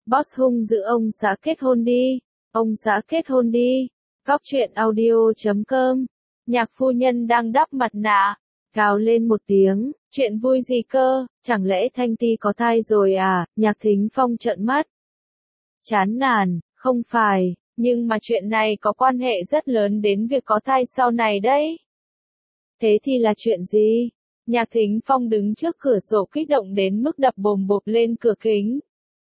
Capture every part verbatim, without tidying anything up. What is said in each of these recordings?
Boss hung dữ ông xã kết hôn đi, ông xã kết hôn đi. Góc truyện audio chấm com. Nhạc phu nhân đang đắp mặt nạ, gào lên một tiếng, chuyện vui gì cơ, chẳng lẽ Thanh Ti có thai rồi à? Nhạc Thính Phong trợn mắt. Chán nản, không phải, nhưng mà chuyện này có quan hệ rất lớn đến việc có thai sau này đấy. Thế thì là chuyện gì? Nhạc Thính Phong đứng trước cửa sổ kích động đến mức đập bồm bộp lên cửa kính.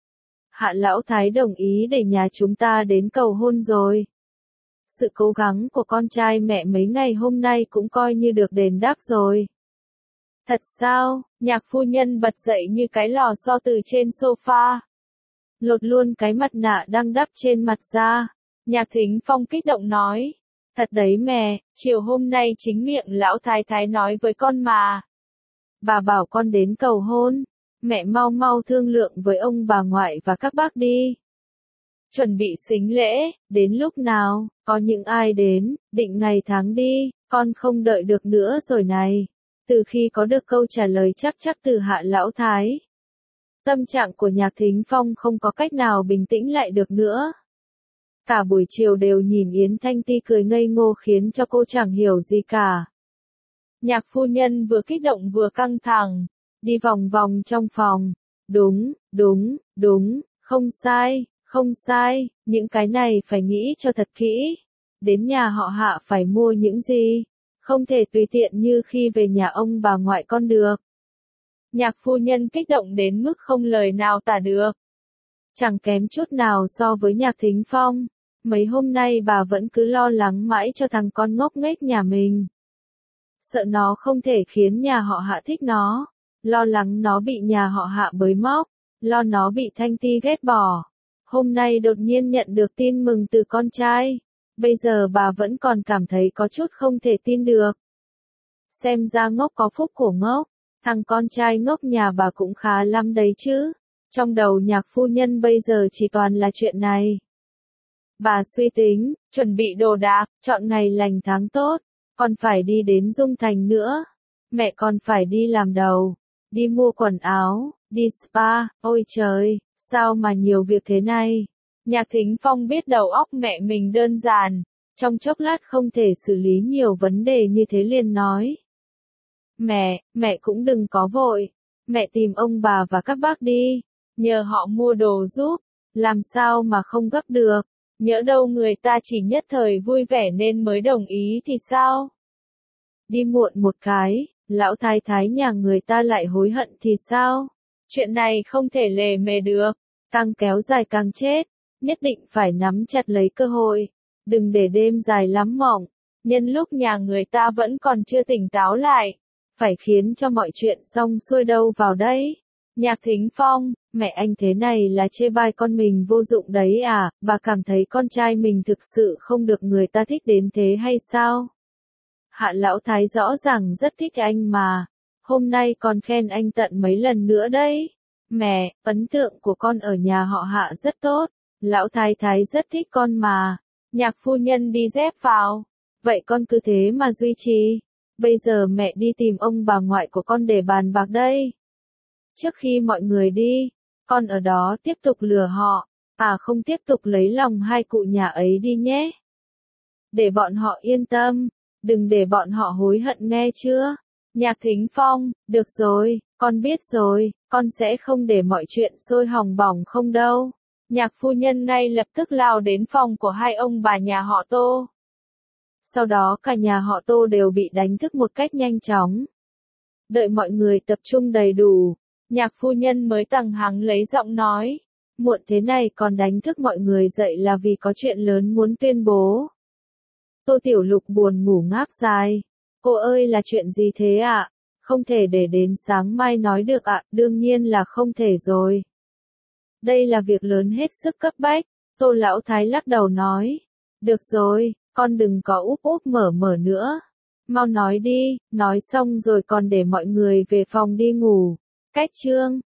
Hạ lão thái đồng ý để nhà chúng ta đến cầu hôn rồi. Sự cố gắng của con trai mẹ mấy ngày hôm nay cũng coi như được đền đáp rồi. Thật sao? Nhạc phu nhân bật dậy như cái lò xo từ trên sofa. Lột luôn cái mặt nạ đang đắp trên mặt ra. Nhạc Thính Phong kích động nói. Thật đấy mẹ, chiều hôm nay chính miệng lão thái thái nói với con mà. Bà bảo con đến cầu hôn. Mẹ mau mau thương lượng với ông bà ngoại và các bác đi. Chuẩn bị sính lễ, đến lúc nào, có những ai đến, định ngày tháng đi, con không đợi được nữa rồi này. Từ khi có được câu trả lời chắc chắc từ Hạ lão thái, tâm trạng của Nhạc Thính Phong không có cách nào bình tĩnh lại được nữa. Cả buổi chiều đều nhìn Yến Thanh Ti cười ngây ngô khiến cho cô chẳng hiểu gì cả. Nhạc phu nhân vừa kích động vừa căng thẳng, đi vòng vòng trong phòng. Đúng, đúng, đúng, không sai, không sai, những cái này phải nghĩ cho thật kỹ. Đến nhà họ Hạ phải mua những gì? Không thể tùy tiện như khi về nhà ông bà ngoại con được. Nhạc phu nhân kích động đến mức không lời nào tả được. Chẳng kém chút nào so với Nhạc Thính Phong. Mấy hôm nay bà vẫn cứ lo lắng mãi cho thằng con ngốc nghếch nhà mình. Sợ nó không thể khiến nhà họ Hạ thích nó. Lo lắng nó bị nhà họ Hạ bới móc. Lo nó bị Thanh Ti ghét bỏ. Hôm nay đột nhiên nhận được tin mừng từ con trai. Bây giờ bà vẫn còn cảm thấy có chút không thể tin được. Xem ra ngốc có phúc của ngốc. Thằng con trai ngốc nhà bà cũng khá lắm đấy chứ. Trong đầu Nhạc phu nhân bây giờ chỉ toàn là chuyện này. Bà suy tính, chuẩn bị đồ đạc, chọn ngày lành tháng tốt. Còn phải đi đến Dung Thành nữa. Mẹ còn phải đi làm đầu. Đi mua quần áo, đi spa, ôi trời, sao mà nhiều việc thế này. Nhạc Thính Phong biết đầu óc mẹ mình đơn giản. Trong chốc lát không thể xử lý nhiều vấn đề như thế liền nói. Mẹ, mẹ cũng đừng có vội. Mẹ tìm ông bà và các bác đi. Nhờ họ mua đồ giúp. Làm sao mà không gấp được. Nhỡ đâu người ta chỉ nhất thời vui vẻ nên mới đồng ý thì sao? Đi muộn một cái, lão thái thái nhà người ta lại hối hận thì sao? Chuyện này không thể lề mề được. Càng kéo dài càng chết. Nhất định phải nắm chặt lấy cơ hội. Đừng để đêm dài lắm mộng. Nhân lúc nhà người ta vẫn còn chưa tỉnh táo lại. Phải khiến cho mọi chuyện xong xuôi đâu vào đấy. Nhạc Thính Phong, mẹ anh thế này là chê bai con mình vô dụng đấy à, bà cảm thấy con trai mình thực sự không được người ta thích đến thế hay sao? Hạ lão thái rõ ràng rất thích anh mà, hôm nay còn khen anh tận mấy lần nữa đấy. Mẹ, ấn tượng của con ở nhà họ Hạ rất tốt, lão thái thái rất thích con mà. Nhạc phu nhân đi dép vào, vậy con cứ thế mà duy trì. Bây giờ mẹ đi tìm ông bà ngoại của con để bàn bạc đây. Trước khi mọi người đi, con ở đó tiếp tục lừa họ, à không tiếp tục lấy lòng hai cụ nhà ấy đi nhé. Để bọn họ yên tâm, đừng để bọn họ hối hận nghe chưa? Nhạc Thính Phong, được rồi, con biết rồi, con sẽ không để mọi chuyện sôi hỏng bỏng không đâu. Nhạc phu nhân ngay lập tức lao đến phòng của hai ông bà nhà họ Tô. Sau đó cả nhà họ Tô đều bị đánh thức một cách nhanh chóng. Đợi mọi người tập trung đầy đủ, Nhạc phu nhân mới tằng hắng lấy giọng nói. Muộn thế này còn đánh thức mọi người dậy là vì có chuyện lớn muốn tuyên bố. Tô Tiểu Lục buồn ngủ ngáp dài. Cô ơi là chuyện gì thế ạ? À? Không thể để đến sáng mai nói được ạ, à? Đương nhiên là không thể rồi. Đây là việc lớn hết sức cấp bách, Tô Lão Thái lắc đầu nói. Được rồi, con đừng có úp úp mở mở nữa. Mau nói đi, nói xong rồi còn để mọi người về phòng đi ngủ. Cách chương